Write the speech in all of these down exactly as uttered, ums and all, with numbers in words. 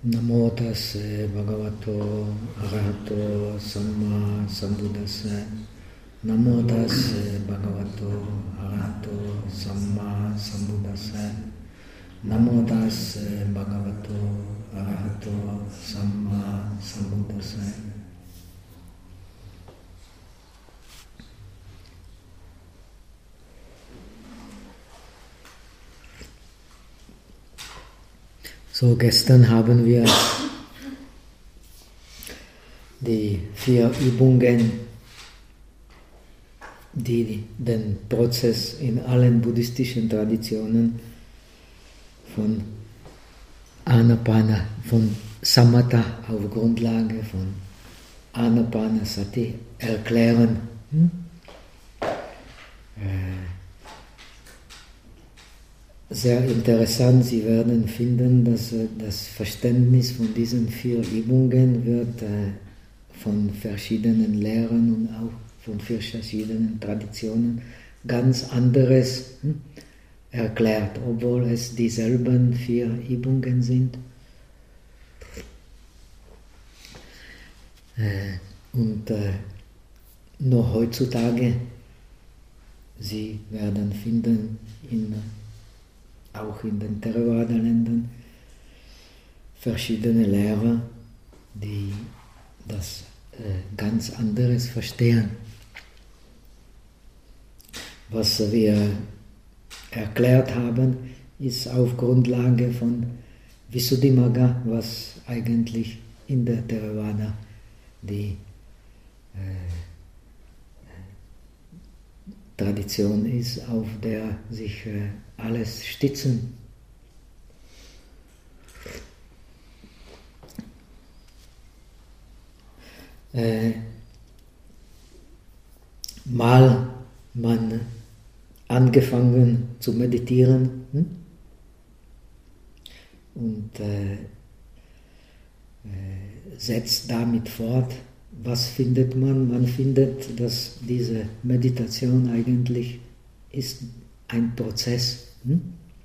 Namo tassa bhagavato arahato samma sambuddhassa. Namo tassa bhagavato arahato samma sambuddhassa. Namo tassa bhagavato arahato samma sambuddhassa. So, gestern haben wir die vier Übungen, die den Prozess in allen buddhistischen Traditionen von Anapana, von Samatha auf Grundlage von Anapanasati erklären. Hm? Äh, Sehr interessant, Sie werden finden, dass das Verständnis von diesen vier Übungen wird äh, von verschiedenen Lehrern und auch von verschiedenen Traditionen ganz anderes hm, erklärt, obwohl es dieselben vier Übungen sind. Äh, und äh, nur heutzutage, Sie werden finden in auch in den Theravada-Ländern verschiedene Lehrer, die das äh, ganz anderes verstehen. Was wir erklärt haben, ist auf Grundlage von Visuddhimagga, was eigentlich in der Theravada die äh, Tradition ist, auf der sich äh, alles stützen. Äh, mal man angefangen zu meditieren hm? und äh, äh, setzt damit fort. Was findet man? Man findet, dass diese Meditation eigentlich ist ein Prozess. Hm?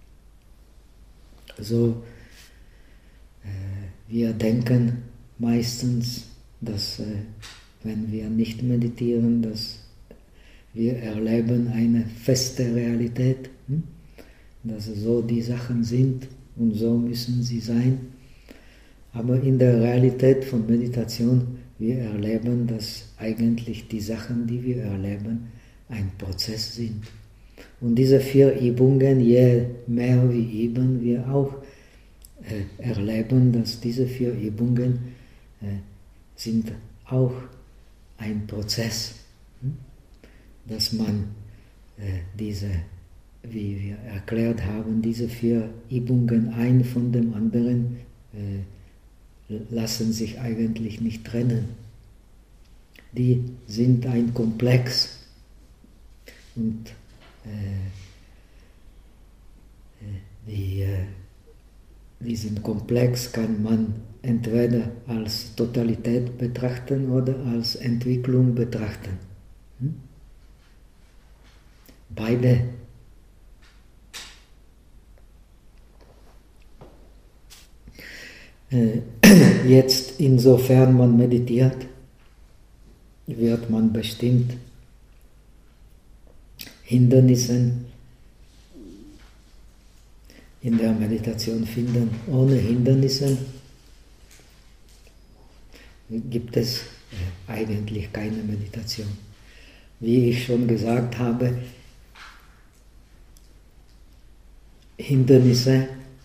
Also äh, wir denken meistens, dass äh, wenn wir nicht meditieren, dass wir erleben eine feste Realität, hm? dass so die Sachen sind und so müssen sie sein. Aber in der Realität von Meditation wir erleben, dass eigentlich die Sachen, die wir erleben, ein Prozess sind. Und diese vier Übungen, je mehr wir üben, wir auch äh, erleben, dass diese vier Übungen äh, sind auch ein Prozess, hm? dass man äh, diese, wie wir erklärt haben, diese vier Übungen ein von dem anderen äh, lassen sich eigentlich nicht trennen. Die sind ein Komplex und äh, die, äh, diesen Komplex kann man entweder als Totalität betrachten oder als Entwicklung betrachten. Hm? Beide. Jetzt, insofern man meditiert, wird man bestimmt Hindernisse in der Meditation finden. Ohne Hindernisse gibt es eigentlich keine Meditation. Wie ich schon gesagt habe, Hindernisse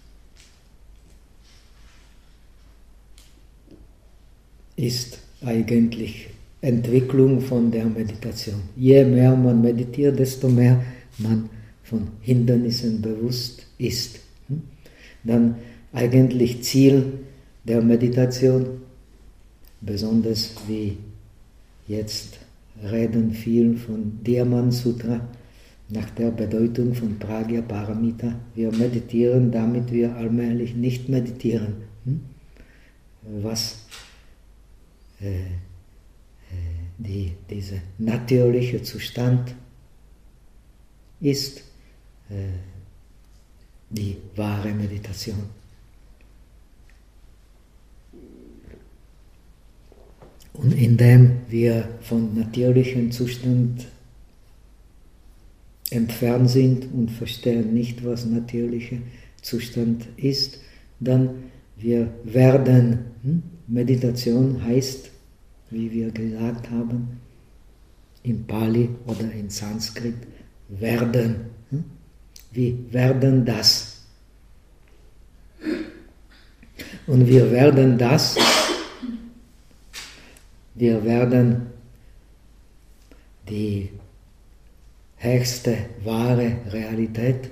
ist eigentlich Entwicklung von der Meditation. Je mehr man meditiert, desto mehr man von Hindernissen bewusst ist. Dann eigentlich Ziel der Meditation, besonders wie jetzt reden viel von Diamant Sutra, nach der Bedeutung von Pragya Paramita. Wir meditieren, damit wir allmählich nicht meditieren. Was äh, die, dieser natürliche Zustand ist äh, die wahre Meditation. Und indem wir vom natürlichen Zustand entfernt sind und verstehen nicht, was natürlicher Zustand ist, dann wir werden, hm? Meditation heißt, wie wir gesagt haben, in Pali oder in Sanskrit, werden. Hm? Wir werden das. Und wir werden das, wir werden die höchste, wahre Realität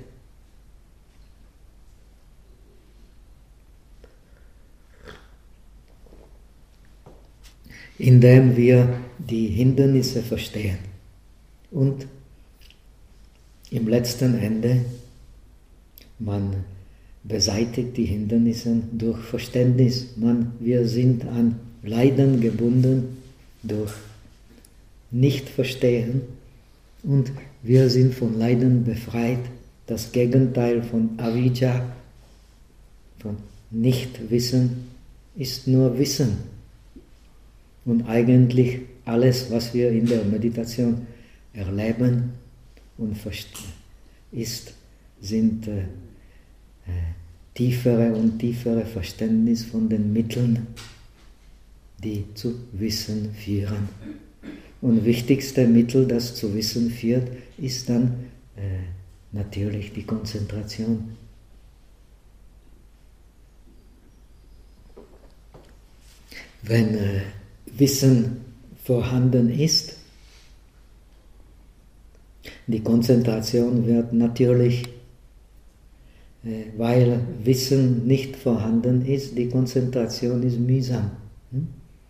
indem wir die Hindernisse verstehen. Und im letzten Ende, man beseitigt die Hindernisse durch Verständnis. Man, wir sind an Leiden gebunden durch Nicht-Verstehen und wir sind von Leiden befreit. Das Gegenteil von Avijja, von Nichtwissen, ist nur Wissen. Und eigentlich alles, was wir in der Meditation erleben und verstehen, ist, sind äh, tiefere und tiefere Verständnis von den Mitteln, die zu Wissen führen. Und wichtigste Mittel, das zu Wissen führt, ist dann äh, natürlich die Konzentration. Wenn äh, Wissen vorhanden ist, die Konzentration wird natürlich, äh, weil Wissen nicht vorhanden ist, die Konzentration ist mühsam. Hm?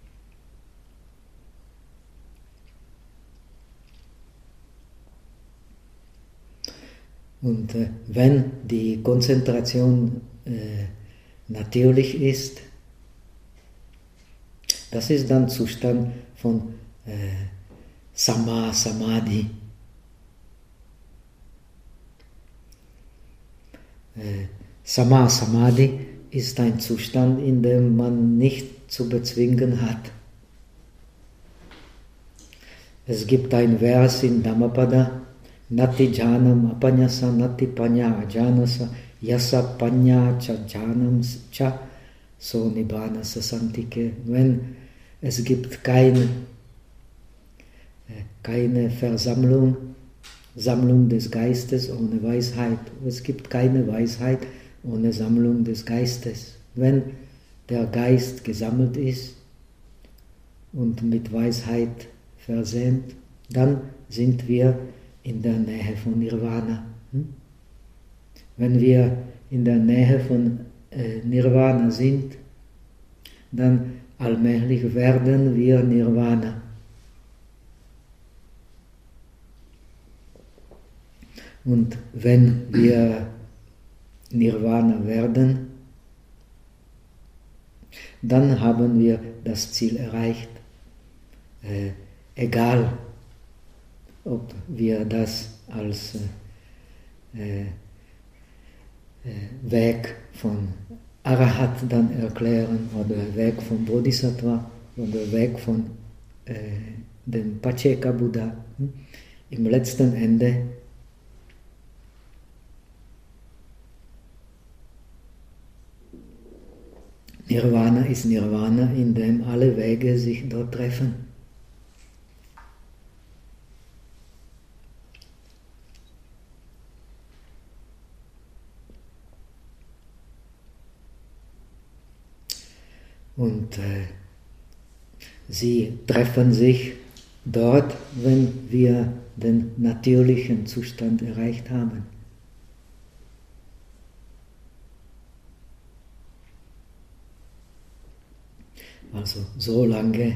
Und äh, wenn die Konzentration äh, natürlich ist, das ist dann Zustand von äh, Sama Samadhi. Äh, Sama Samadhi ist ein Zustand, in dem man nicht zu bezwingen hat. Es gibt ein Vers in Dhammapada, Nati Janam Apanyasa Nati Panya Ajanasa Yasa Panya Cha Janam Cha So Nibbana Sasantike. Wenn es gibt keine, keine Versammlung, Sammlung des Geistes ohne Weisheit. Es gibt keine Weisheit ohne Sammlung des Geistes. Wenn der Geist gesammelt ist und mit Weisheit versehen, dann sind wir in der Nähe von Nirvana. Wenn wir in der Nähe von äh, Nirvana sind, dann allmählich werden wir Nirvana. Und wenn wir Nirvana werden, dann haben wir das Ziel erreicht. Äh, egal, ob wir das als äh, äh, Weg von Arahat dann erklären oder Weg von Bodhisattva oder Weg von äh, dem Pacceka Buddha. Im letzten Ende Nirvana ist Nirvana, in dem alle Wege sich dort treffen. Und äh, sie treffen sich dort, wenn wir den natürlichen Zustand erreicht haben. Also solange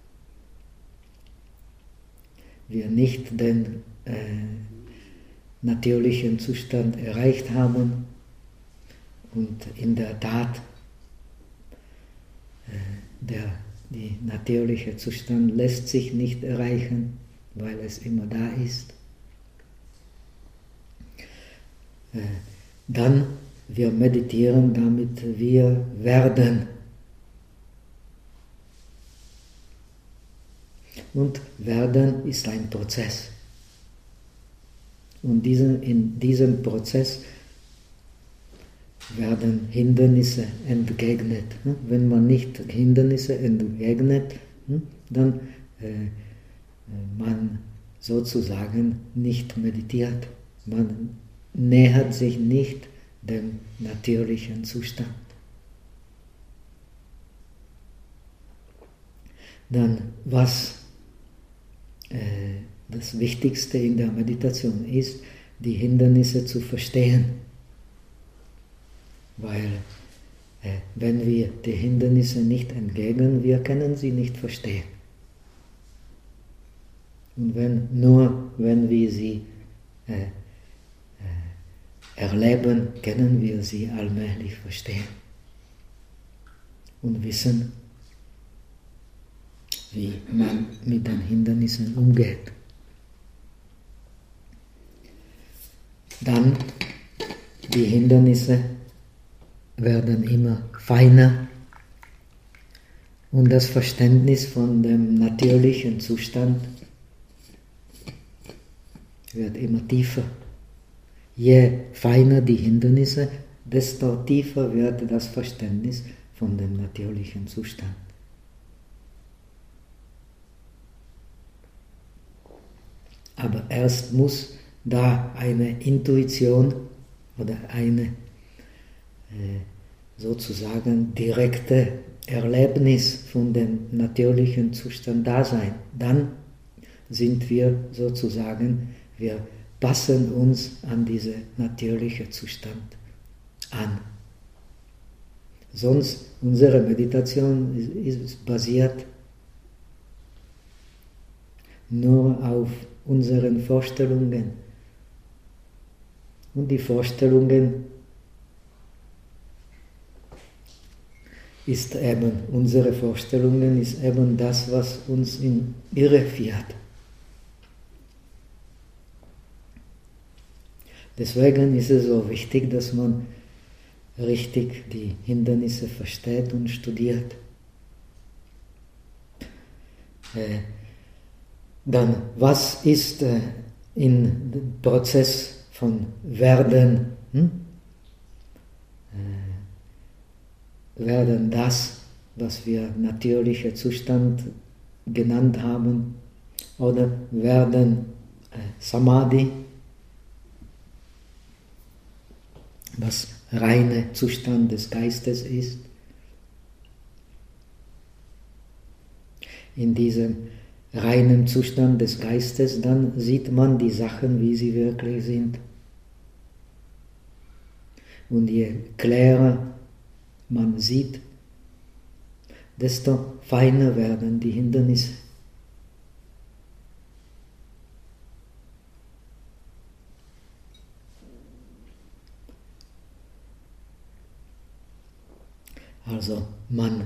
wir nicht den äh, natürlichen Zustand erreicht haben und in der Tat Der, die natürliche Zustand lässt sich nicht erreichen, weil es immer da ist. Dann wir meditieren, damit wir werden. und Werden ist ein Prozess. Und diesen, in diesem Prozess werden Hindernisse entgegnet. Wenn man nicht Hindernisse entgegnet, dann äh, man sozusagen nicht meditiert. Man nähert sich nicht dem natürlichen Zustand. Dann, was äh, das Wichtigste in der Meditation ist, die Hindernisse zu verstehen. Weil äh, wenn wir die Hindernisse nicht entgegnen, wir können sie nicht verstehen. Und wenn, nur wenn wir sie äh, äh, erleben, können wir sie allmählich verstehen und wissen, wie man mit den Hindernissen umgeht. Dann, die Hindernisse werden immer feiner und das Verständnis von dem natürlichen Zustand wird immer tiefer. Je feiner die Hindernisse, desto tiefer wird das Verständnis von dem natürlichen Zustand. Aber erst muss da eine Intuition oder eine äh, sozusagen direkte Erlebnis von dem natürlichen Zustand da sein. Dann sind wir sozusagen, wir passen uns an diesen natürlichen Zustand an. Sonst, unsere Meditation ist, ist basiert nur auf unseren Vorstellungen. Und die Vorstellungen ist eben, unsere Vorstellungen ist eben das, was uns in Irre führt. Deswegen ist es so wichtig, dass man richtig die Hindernisse versteht und studiert. Äh, dann, was ist äh, im Prozess von Werden? Hm? Äh, werden das, was wir natürlicher Zustand genannt haben, oder werden äh, Samadhi, was reiner Zustand des Geistes ist. In diesem reinen Zustand des Geistes, dann sieht man die Sachen, wie sie wirklich sind. Und je klarer man sieht, desto feiner werden die Hindernisse. Also man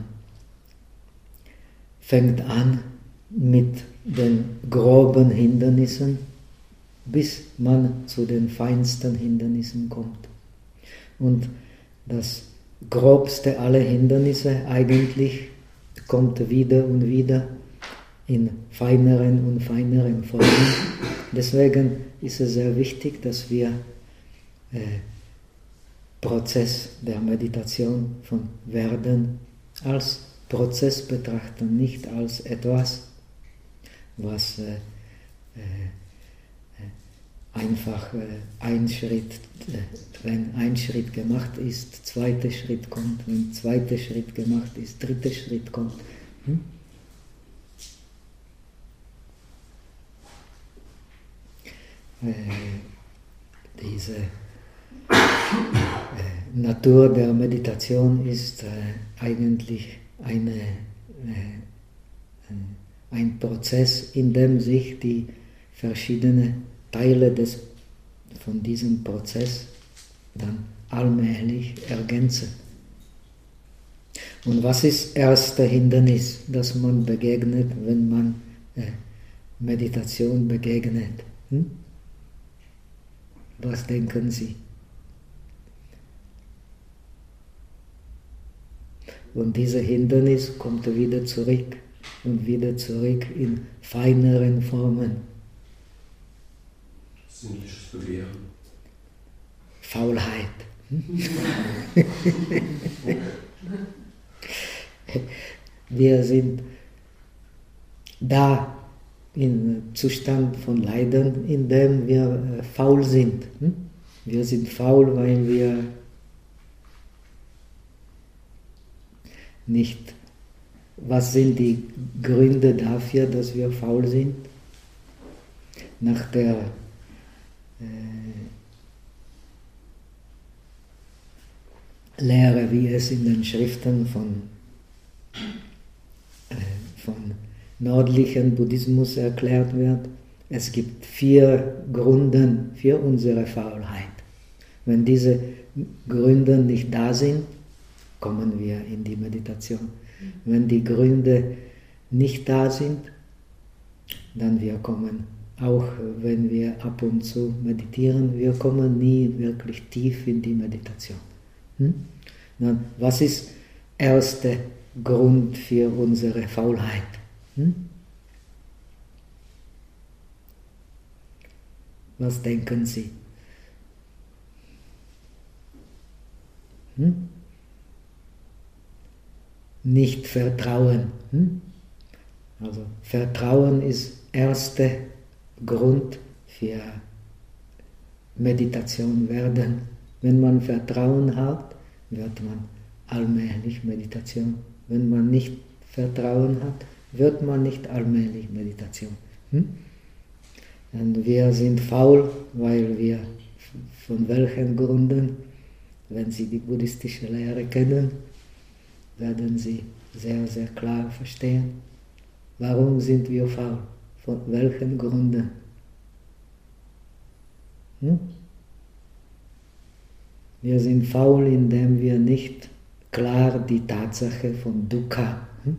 fängt an mit den groben Hindernissen, bis man zu den feinsten Hindernissen kommt. Und das grobste aller Hindernisse eigentlich kommt wieder und wieder in feineren und feineren Formen. Deswegen ist es sehr wichtig, dass wir äh, Prozess der Meditation von Werden als Prozess betrachten, nicht als etwas, was äh, äh, einfach äh, ein Schritt, äh, wenn ein Schritt gemacht ist, zweiter Schritt kommt, wenn zweiter Schritt gemacht ist, dritter Schritt kommt. Hm? Äh, diese äh, Natur der Meditation ist äh, eigentlich eine, äh, ein Prozess, in dem sich die verschiedenen Teile des, von diesem Prozess dann allmählich ergänzen. Und was ist das erste Hindernis, das man begegnet, wenn man äh, Meditation begegnet? Hm? Was denken Sie? Und dieses Hindernis kommt wieder zurück. und wieder zurück in feineren Formen. Sinnliches Begehren. Faulheit. Wir sind da im Zustand von Leiden, in dem wir faul sind. Wir sind faul, weil wir nicht. Was sind die Gründe dafür, dass wir faul sind? Nach der äh, Lehre, wie es in den Schriften von, äh, von nördlichen Buddhismus erklärt wird, es gibt vier Gründe für unsere Faulheit. Wenn diese Gründe nicht da sind, kommen wir in die Meditation. Wenn die Gründe nicht da sind, dann wir kommen, auch wenn wir ab und zu meditieren, wir kommen nie wirklich tief in die Meditation. Hm? Dann, was ist der erste Grund für unsere Faulheit? Hm? Was denken Sie? Hm? Nicht Vertrauen. Hm? Also Vertrauen ist der erste Grund für Meditation werden. Wenn man Vertrauen hat, wird man allmählich Meditation. Wenn man nicht Vertrauen hat, wird man nicht allmählich Meditation. Hm? Und wir sind faul, weil wir von welchen Gründen, wenn Sie die buddhistische Lehre kennen, werden Sie sehr, sehr klar verstehen, warum sind wir faul, von welchen Gründen. Hm? Wir sind faul, indem wir nicht klar die Tatsache von Dukkha, hm?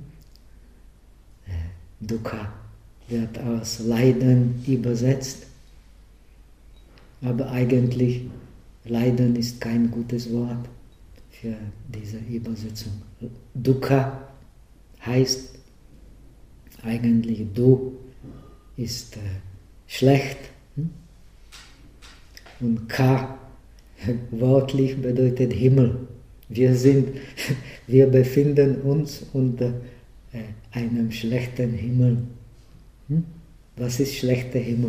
Dukkha wird als Leiden übersetzt, aber eigentlich Leiden ist kein gutes Wort für diese Übersetzung. Dukkha heißt eigentlich Du ist äh, schlecht, hm? Und Ka wörtlich bedeutet Himmel. Wir sind, wir befinden uns unter äh, einem schlechten Himmel. Hm? Was ist schlechter Himmel?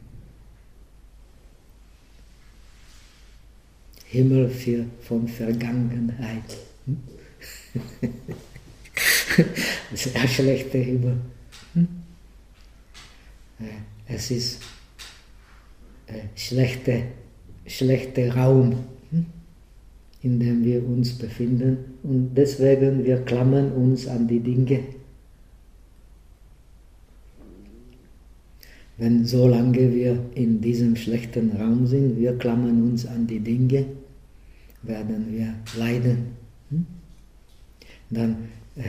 Himmel für, von Vergangenheit. Hm? Sehr schlechter Himmel. Hm? Es ist äh, schlechter schlechter Raum, hm? in dem wir uns befinden, und deswegen wir klammern uns an die Dinge. Wenn solange wir in diesem schlechten Raum sind, wir klammern uns an die Dinge, werden wir leiden. Hm? Dann äh,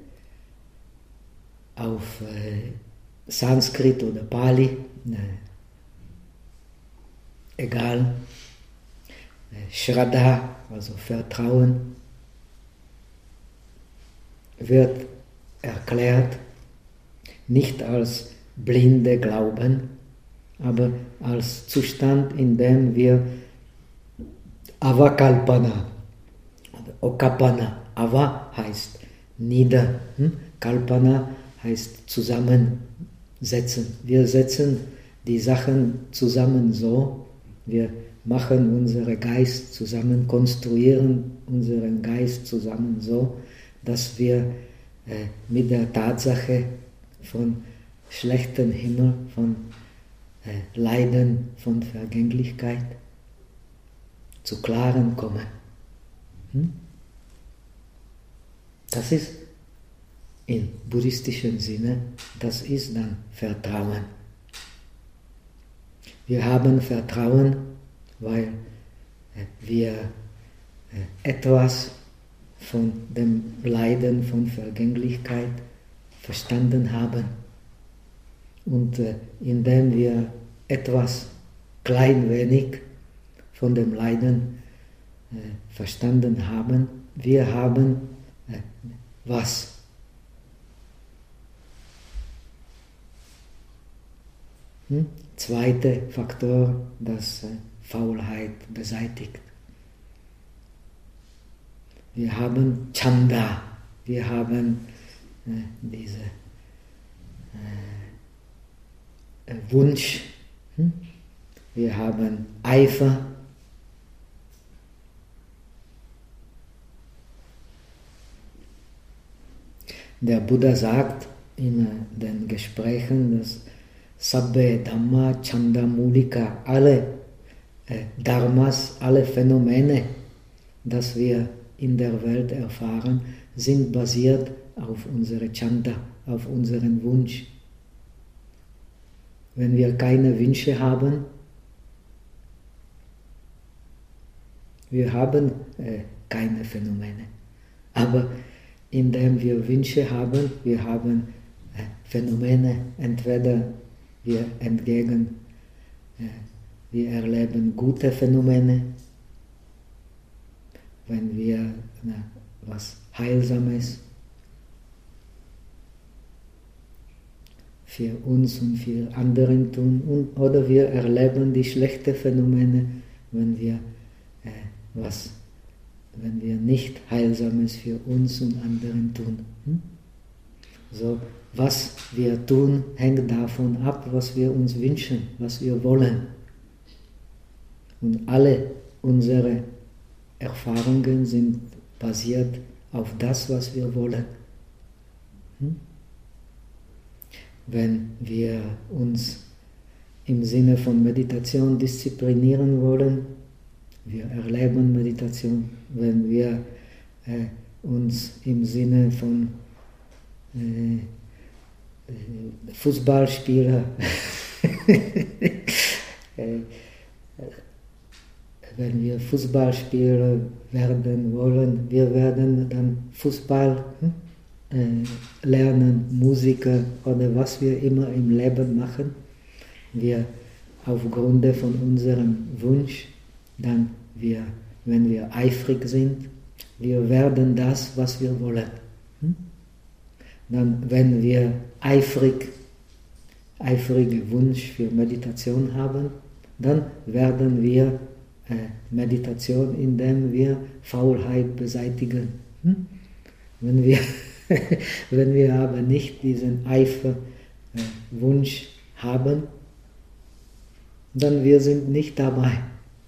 auf äh, Sanskrit oder Pali, äh, egal, äh, Shraddha, also Vertrauen, wird erklärt nicht als blinde Glauben, aber als Zustand, in dem wir Avakalpana oder Okapana, Ava heißt nieder, hm? Kalpana heißt zusammensetzen. Wir setzen die Sachen zusammen so, wir machen unseren Geist zusammen, konstruieren unseren Geist zusammen so, dass wir äh, mit der Tatsache von schlechtem Himmel, von äh, Leiden, von Vergänglichkeit zu Klaren kommen. Hm? Das ist im buddhistischen Sinne, das ist dann Vertrauen. Wir haben Vertrauen, weil äh, wir äh, etwas von dem Leiden, von Vergänglichkeit verstanden haben. Und äh, indem wir etwas klein wenig von dem Leiden äh, verstanden haben, wir haben äh, was? Hm? Zweiter Faktor, das äh, Faulheit beseitigt. Wir haben Chanda, wir haben äh, diese äh, Wunsch, hm? Wir haben Eifer, der Buddha sagt in den Gesprächen, dass Sabbe Dhamma Chanda Mulika, alle äh, Dharmas, alle Phänomene, das wir in der Welt erfahren, sind basiert auf unsere Chanda, auf unseren Wunsch. Wenn wir keine Wünsche haben, wir haben äh, keine Phänomene. Aber indem wir Wünsche haben, wir haben äh, Phänomene, entweder wir entgegen, äh, wir erleben gute Phänomene, wenn wir na, was Heilsames für uns und für anderen tun, und, oder wir erleben die schlechten Phänomene, wenn wir äh, was, wenn wir nicht Heilsames für uns und anderen tun. Hm? So, was wir tun, hängt davon ab, was wir uns wünschen, was wir wollen. Und alle unsere Erfahrungen sind basiert auf das, was wir wollen. Hm? Wenn wir uns im Sinne von Meditation disziplinieren wollen, wir erleben Meditation. Wenn wir äh, uns im Sinne von äh, Fußballspieler äh, wenn wir Fußballspieler werden wollen, wir werden dann Fußball hm, äh, lernen, Musiker oder was wir immer im Leben machen. Wir aufgrund von unserem Wunsch, dann wir, wenn wir eifrig sind, wir werden das, was wir wollen. Hm? Dann, wenn wir eifrig, eifrige Wunsch für Meditation haben, dann werden wir äh, Meditation, indem wir Faulheit beseitigen. Hm? Wenn wir, wenn wir aber nicht diesen Eifer, äh, Wunsch haben, dann wir sind nicht dabei.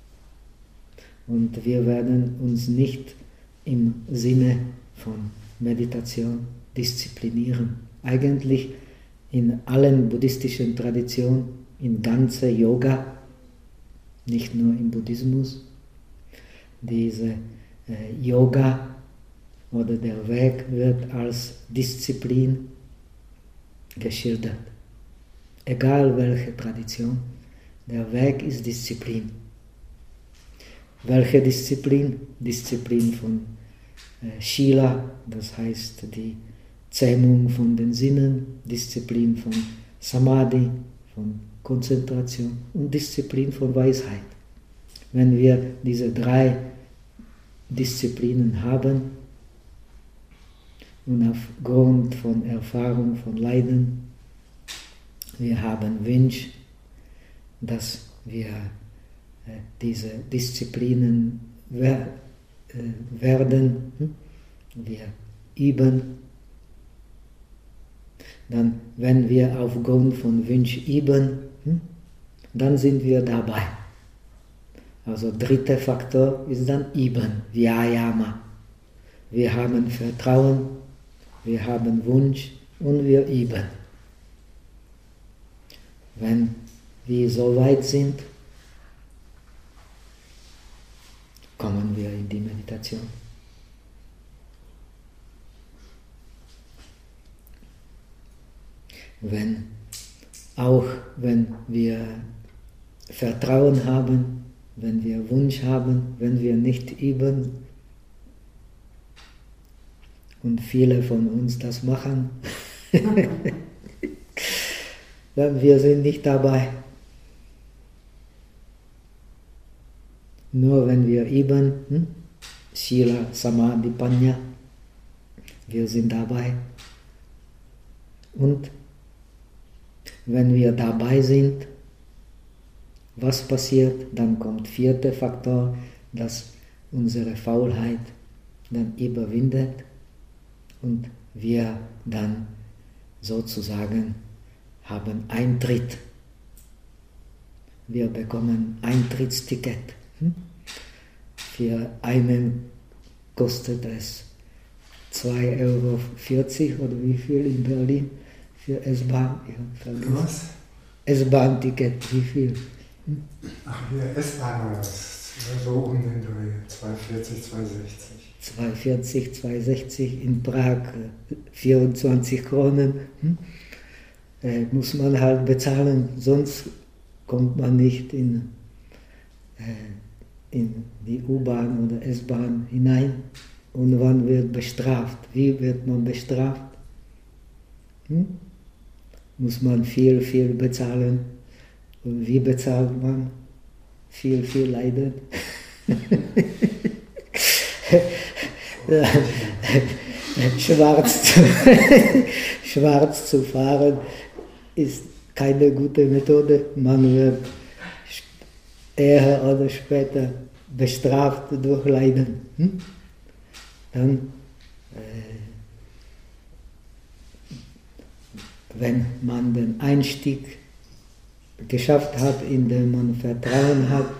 Und wir werden uns nicht im Sinne von Meditation disziplinieren. Eigentlich in allen buddhistischen Traditionen, in ganzer Yoga, nicht nur im Buddhismus, diese äh, Yoga oder der Weg wird als Disziplin geschildert. Egal welche Tradition, der Weg ist Disziplin. Welche Disziplin? Disziplin von äh, Shila, das heißt die Zähmung von den Sinnen, Disziplin von Samadhi, von Konzentration und Disziplin von Weisheit. Wenn wir diese drei Disziplinen haben und aufgrund von Erfahrung von Leiden, wir haben Wunsch, dass wir äh, diese Disziplinen wer, äh, werden, hm? wir üben. Dann, wenn wir aufgrund von Wunsch üben, hm, dann sind wir dabei. Also dritter Faktor ist dann üben, Vyayama. Wir haben Vertrauen, wir haben Wunsch und wir üben. Wenn wir so weit sind, kommen wir in die Meditation. Wenn, auch wenn wir Vertrauen haben, wenn wir Wunsch haben, wenn wir nicht üben, und viele von uns das machen, dann wir sind nicht dabei. Nur wenn wir üben, hm? Shila, Samadhi, Panya, wir sind dabei. Und wenn wir dabei sind, was passiert? Dann kommt vierter Faktor, dass unsere Faulheit dann überwindet und wir dann sozusagen haben Eintritt. Wir bekommen Eintrittsticket. Für einen kostet es zwei Euro vierzig oder wie viel in Berlin für S-Bahn? Was? S-Bahn-Ticket, wie viel? Ach, hier S-Bahn oder was? So um den Dreh, zwei vierzig, zwei sechzig. zwei vierzig, zwei sechzig, in Prag vierundzwanzig Kronen. Hm? Äh, muss man halt bezahlen, sonst kommt man nicht in, äh, in die U-Bahn oder S-Bahn hinein. Und man wird bestraft. Wie wird man bestraft? Hm? Muss man viel, viel bezahlen. Und wie bezahlt man? Viel, viel leiden. Schwarz zu, schwarz zu fahren ist keine gute Methode. Man wird eher oder später bestraft durch Leiden. Hm? Dann, äh, wenn man den Einstieg geschafft hat, indem man Vertrauen hat,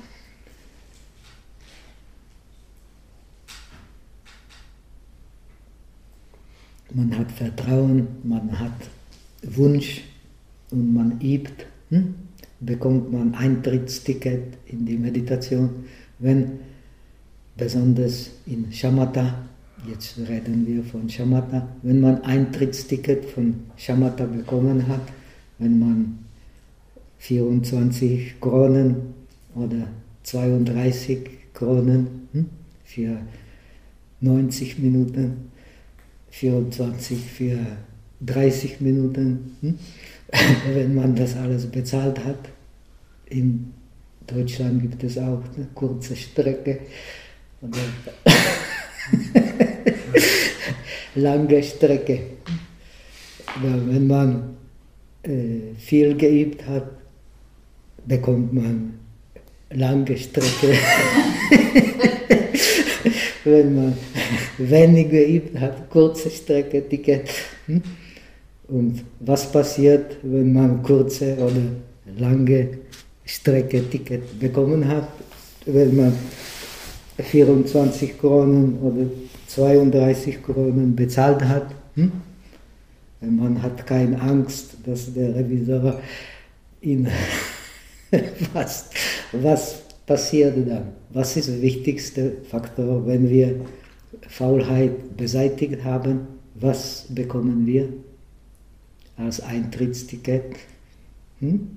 man hat Vertrauen, man hat Wunsch und man übt, hm? bekommt man Eintrittsticket in die Meditation. Wenn besonders in Shamatha, jetzt reden wir von Shamatha, wenn man Eintrittsticket von Shamatha bekommen hat, wenn man vierundzwanzig Kronen oder zweiunddreißig Kronen hm, für neunzig Minuten, vierundzwanzig für dreißig Minuten, hm, wenn man das alles bezahlt hat. In Deutschland gibt es auch eine kurze Strecke oder lange Strecke. Ja, wenn man äh, viel geübt hat, bekommt man lange Strecke. Wenn man wenig geübt hat, kurze Strecke, Ticket. Und was passiert, wenn man kurze oder lange Strecke Ticket bekommen hat? Wenn man vierundzwanzig Kronen oder zweiunddreißig Kronen bezahlt hat, hm? Man hat keine Angst, dass der Revisor ihn fasst. Was passiert dann? Was ist der wichtigste Faktor, wenn wir Faulheit beseitigt haben? Was bekommen wir als Eintrittsticket? Hm?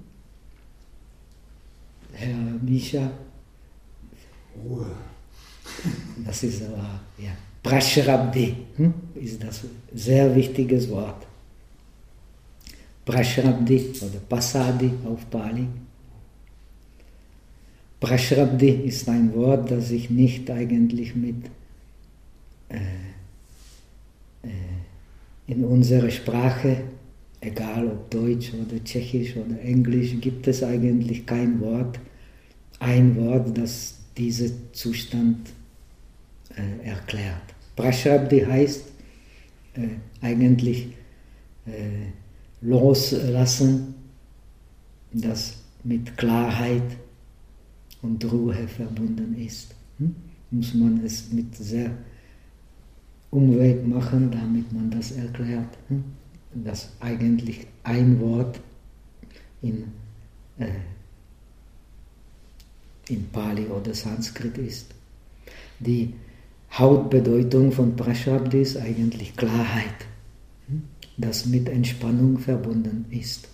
Herr Misha? Ruhe. Das ist aber, ja, Prashrabdi hm? ist das sehr wichtiges Wort. Prashrabdi oder Pasadi auf Pali. Prashrabdi ist ein Wort, das sich nicht eigentlich mit äh, äh, in unserer Sprache, egal ob Deutsch oder Tschechisch oder Englisch, gibt es eigentlich kein Wort, ein Wort, das diesen Zustand äh, erklärt. Prashrabdi heißt äh, eigentlich äh, loslassen, das mit Klarheit und Ruhe verbunden ist. Hm? Muss man es mit sehr Umweg machen, damit man das erklärt. Hm? Dass eigentlich ein Wort in, äh, in Pali oder Sanskrit ist. Die Hauptbedeutung von Prashrabdi ist eigentlich Klarheit, hm? das mit Entspannung verbunden ist.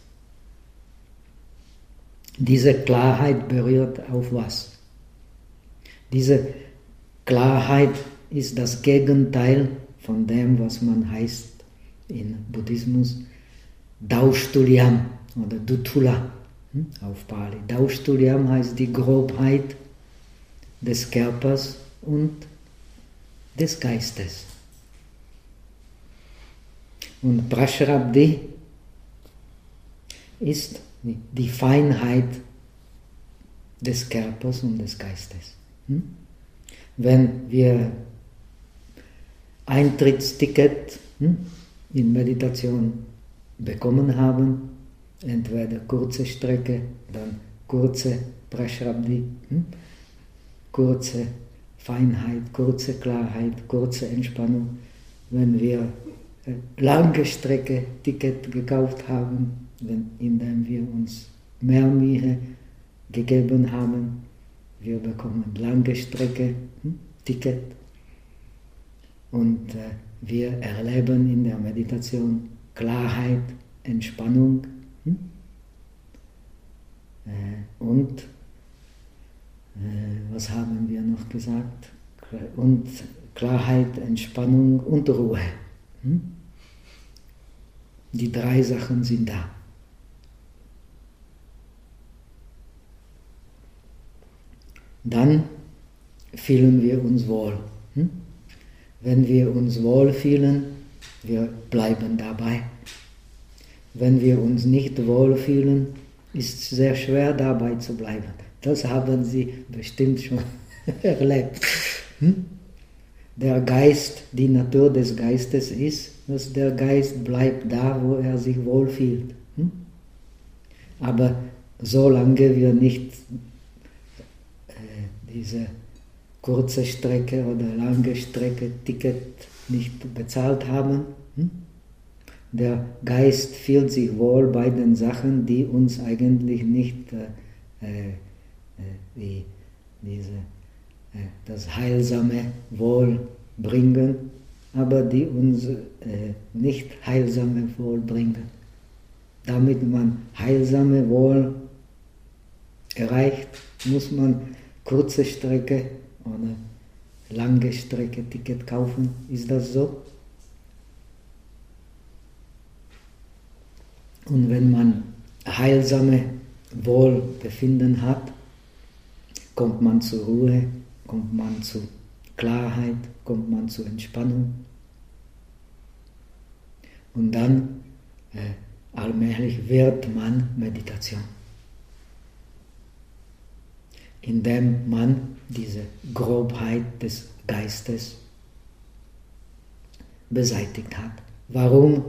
Diese Klarheit berührt auf was? Diese Klarheit ist das Gegenteil von dem, was man heißt in Buddhismus Daustulyam oder Dutula hm, auf Pali. Daustulyam heißt die Grobheit des Körpers und des Geistes. Und Prashrabdi ist die Feinheit des Körpers und des Geistes. Wenn wir Eintrittsticket in Meditation bekommen haben, entweder kurze Strecke, dann kurze Prashrabdhi, kurze Feinheit, kurze Klarheit, kurze Entspannung. Wenn wir lange Strecke Ticket gekauft haben, wenn, indem wir uns mehr Mühe gegeben haben, wir bekommen lange Strecke hm, Ticket und äh, wir erleben in der Meditation Klarheit, Entspannung hm? äh, und äh, was haben wir noch gesagt? Und Klarheit, Entspannung und Ruhe. Hm? Die drei Sachen sind da. Dann fühlen wir uns wohl. Hm? Wenn wir uns wohl fühlen, wir bleiben dabei. Wenn wir uns nicht wohl fühlen, ist es sehr schwer dabei zu bleiben. Das haben Sie bestimmt schon erlebt. Hm? Der Geist, die Natur des Geistes ist, dass der Geist bleibt da, wo er sich wohlfühlt. Hm? Aber solange wir nicht diese kurze Strecke oder lange Strecke Ticket nicht bezahlt haben. Der Geist fühlt sich wohl bei den Sachen, die uns eigentlich nicht äh, äh, die, diese, äh, das heilsame Wohl bringen, aber die uns äh, nicht heilsame Wohl bringen. Damit man heilsame Wohl erreicht, muss man kurze Strecke oder lange Strecke Ticket kaufen. Ist das so? Und wenn man heilsame Wohlbefinden hat, kommt man zur Ruhe, kommt man zu Klarheit, kommt man zur Entspannung. Und dann äh, allmählich wird man Meditation. Indem man diese Grobheit des Geistes beseitigt hat. Warum?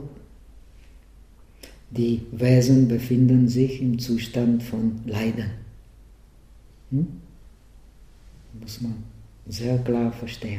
Die Wesen befinden sich im Zustand von Leiden. Hm? Muss man sehr klar verstehen.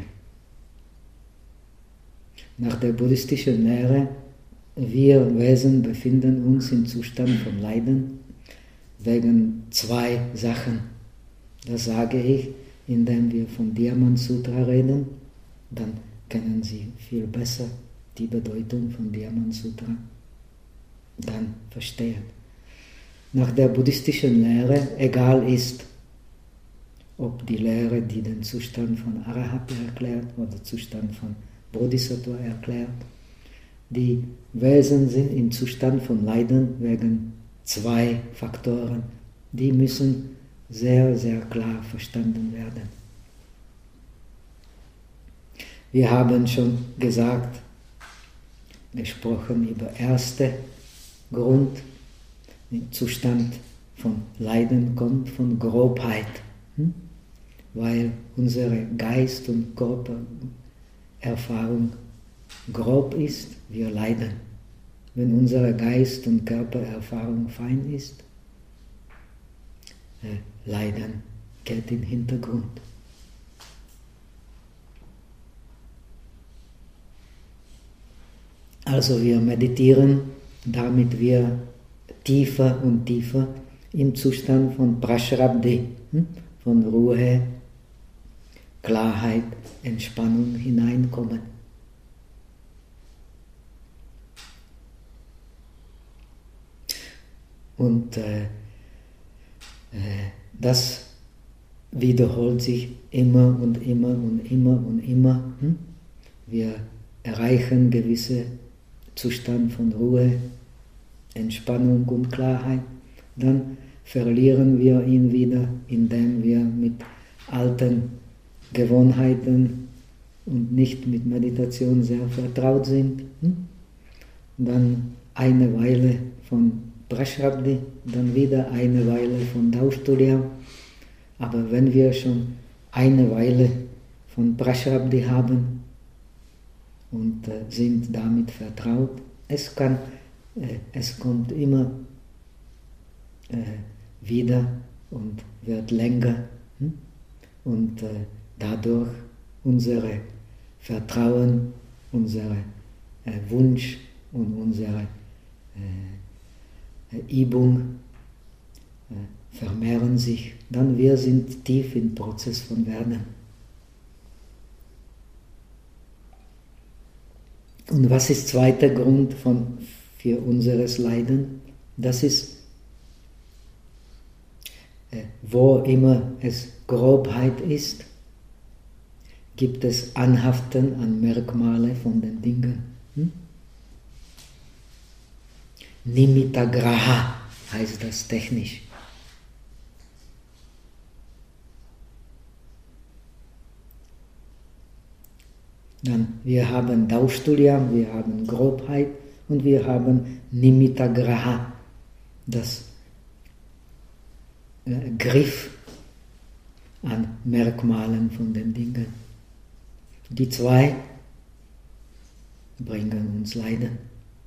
Nach der buddhistischen Lehre, wir Wesen befinden uns im Zustand von Leiden wegen zwei Sachen. Das sage ich, indem wir von Diamant Sutra reden, dann kennen Sie viel besser die Bedeutung von Diamant Sutra, dann verstehen. Nach der buddhistischen Lehre, egal ist, ob die Lehre, die den Zustand von Arahat erklärt oder Zustand von Bodhisattva erklärt, die Wesen sind im Zustand von Leiden wegen zwei Faktoren, die müssen sehr, sehr klar verstanden werden. Wir haben schon gesagt, gesprochen über ersten Grund, der Zustand von Leiden kommt von Grobheit, hm? weil unsere Geist- und Körpererfahrung grob ist, wir leiden. Wenn unsere Geist- und Körpererfahrung fein ist, äh, Leiden geht in den Hintergrund. Also wir meditieren, damit wir tiefer und tiefer im Zustand von Prashrabdhi, von Ruhe, Klarheit, Entspannung hineinkommen. Und äh, äh, das wiederholt sich immer und immer und immer und immer. Hm? Wir erreichen gewisse Zustand von Ruhe, Entspannung und Klarheit. Dann verlieren wir ihn wieder, indem wir mit alten Gewohnheiten und nicht mit Meditation sehr vertraut sind. Hm? Dann eine Weile von Prashrabdhi, dann wieder eine Weile von Daustudia. Aber wenn wir schon eine Weile von Prashrabdhi haben und äh, sind damit vertraut, es, kann, äh, es kommt immer äh, wieder und wird länger. Hm? Und äh, dadurch unsere Vertrauen, unser äh, Wunsch und unsere äh, äh, Übung äh, vermehren sich. Dann wir sind tief im Prozess von Werden. Und was ist der zweite Grund von, für unseres Leiden? Das ist, äh, wo immer es Grobheit ist, gibt es Anhaften an Merkmale von den Dingen. Hm? Nimitta Graha heißt das technisch. Dann, wir haben Daustulia, wir haben Grobheit und wir haben Nimitta Graha, das äh, Griff an Merkmalen von den Dingen. Die zwei bringen uns Leiden.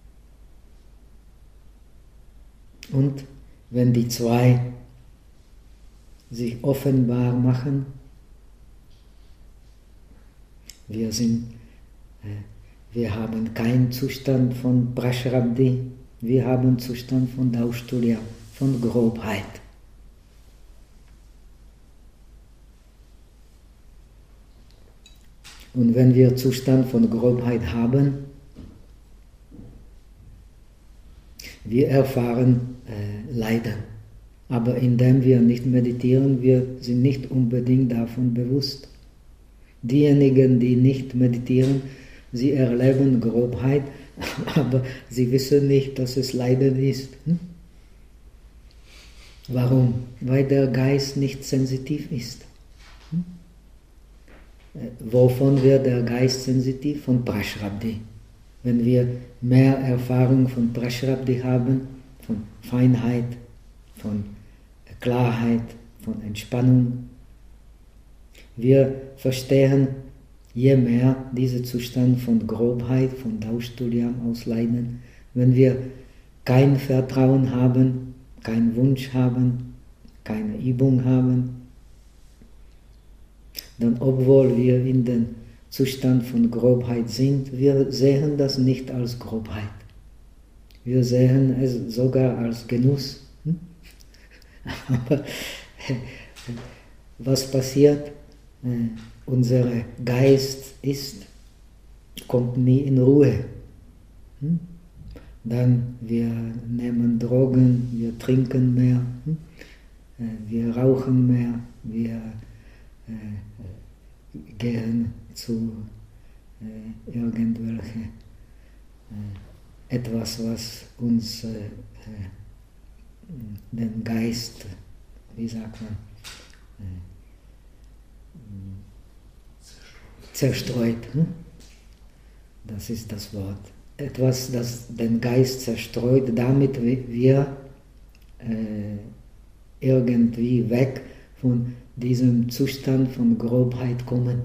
Und wenn die zwei sich offenbar machen, wir, sind, äh, wir haben keinen Zustand von Prashrabdhi, wir haben Zustand von Daustulia, von Grobheit. Und wenn wir Zustand von Grobheit haben, wir erfahren äh, Leiden. Aber indem wir nicht meditieren, wir sind nicht unbedingt davon bewusst. Diejenigen, die nicht meditieren, sie erleben Grobheit, aber sie wissen nicht, dass es Leiden ist. Hm? Warum? Weil der Geist nicht sensitiv ist. Hm? Wovon wird der Geist sensitiv? Von Prashrabdhi. Wenn wir mehr Erfahrung von Prashrabdhi haben, von Feinheit, von Klarheit, von Entspannung, wir verstehen je mehr diesen Zustand von Grobheit, von Daustuliam ausleiden. Wenn wir kein Vertrauen haben, keinen Wunsch haben, keine Übung haben, dann obwohl wir in den Zustand von Grobheit sind, wir sehen das nicht als Grobheit. Wir sehen es sogar als Genuss. Aber was passiert? Unser Geist ist, kommt nie in Ruhe. Dann wir nehmen Drogen, wir trinken mehr, wir rauchen mehr, wir gehen zu äh, irgendwelche äh, etwas, was uns äh, äh, den Geist, wie sagt man, äh, zerstreut. Hm? Das ist das Wort. Etwas, das den Geist zerstreut, damit wir äh, irgendwie weg von diesem Zustand von Grobheit kommen.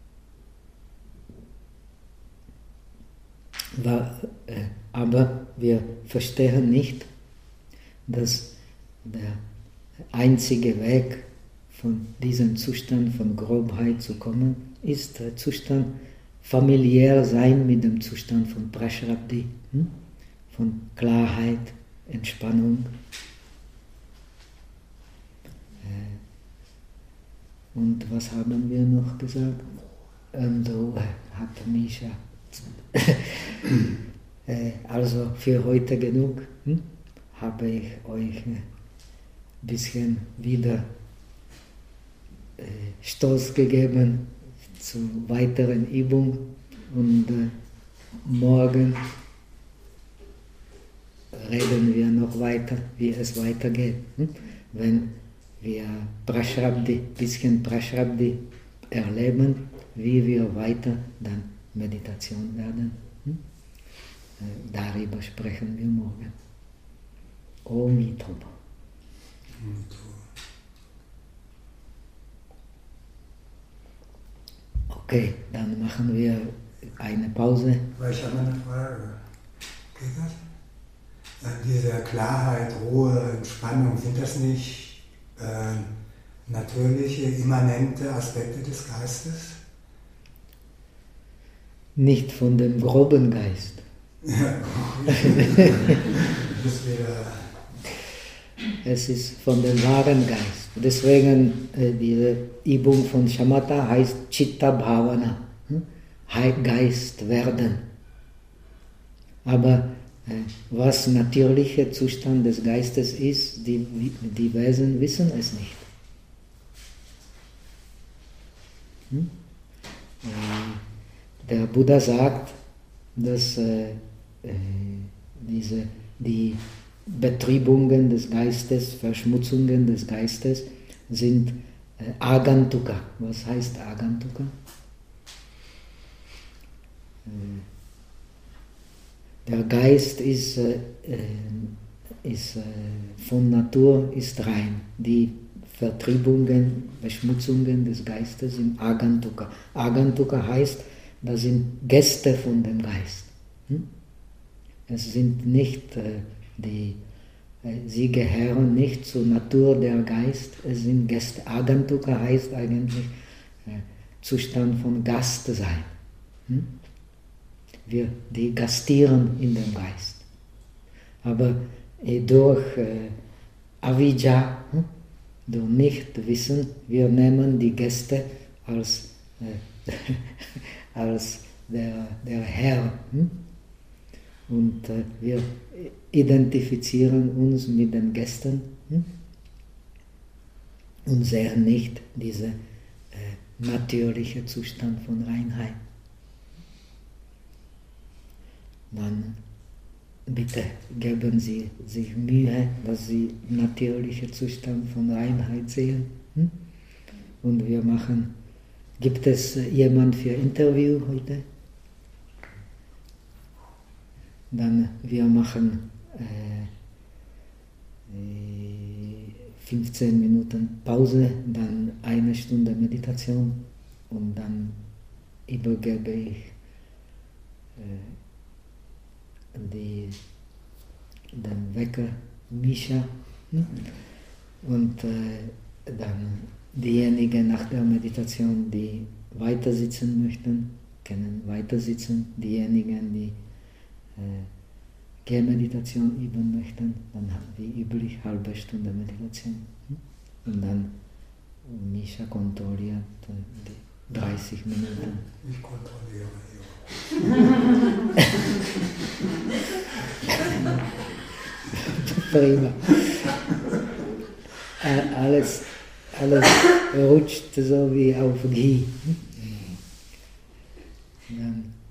Aber wir verstehen nicht, dass der einzige Weg, von diesem Zustand von Grobheit zu kommen, ist der Zustand familiär sein mit dem Zustand von Prashrabdhi, hm? von Klarheit, Entspannung. Und was haben wir noch gesagt? Und so hat Misha. Also für heute genug. Hm? Habe ich euch ein bisschen wieder äh, Stoß gegeben zur weiteren Übung. Und äh, morgen reden wir noch weiter, wie es weitergeht. Hm? Wenn wir Prashrabdhi, bisschen Prashrabdhi erleben, wie wir weiter dann Meditation werden. Hm? Darüber sprechen wir morgen. Omitoba. Okay, dann machen wir eine Pause. Ich habe eine Frage. Geht das? Diese Klarheit, Ruhe, Entspannung, sind das nicht äh, natürliche, immanente Aspekte des Geistes? Nicht von dem groben Geist. Ja, das wieder. Es ist von dem wahren Geist. Deswegen äh, diese Übung von Shamatha heißt Chitta Bhavana, hm? Geist werden. Aber äh, was natürlicher Zustand des Geistes ist, die, die Wesen wissen es nicht. Hm? Äh, der Buddha sagt, dass äh, äh, diese, die Betriebungen des Geistes, Verschmutzungen des Geistes sind äh, Agantuka. Was heißt Agantuka? Äh, der Geist ist, äh, ist äh, von Natur ist rein. Die Vertriebungen, Verschmutzungen des Geistes sind Agantuka. Agantuka heißt, das sind Gäste von dem Geist. Hm? Es sind nicht äh, die, äh, sie gehören nicht zur Natur der Geist, es sind Gäste. Agantuka heißt eigentlich äh, Zustand von Gast sein. Hm? Wir die gastieren in dem Geist. Aber äh, durch äh, Avijja, hm? durch Nichtwissen, wir nehmen die Gäste als, äh, als der, der Herr. Hm? Und äh, wir identifizieren uns mit den Gästen, hm? und sehen nicht diesen äh, natürlichen Zustand von Reinheit. Dann bitte geben Sie sich Mühe, dass Sie natürlichen Zustand von Reinheit sehen. Hm? Und wir machen, gibt es jemand für Interview heute? Dann wir machen äh, fünfzehn Minuten Pause, dann eine Stunde Meditation und dann übergebe ich äh, die, den Wecker Misha, hm? und äh, dann diejenigen nach der Meditation, die weiter sitzen möchten, können weiter sitzen, diejenigen, die äh, Gehmeditation üben möchten, dann haben wir üblich halbe Stunde Meditation. Hm? Und dann Misha kontrolliert äh, die dreißig Minuten. Ich kontrolliere, ja. Prima. Alles, alles rutscht so wie auf Ghee. Dann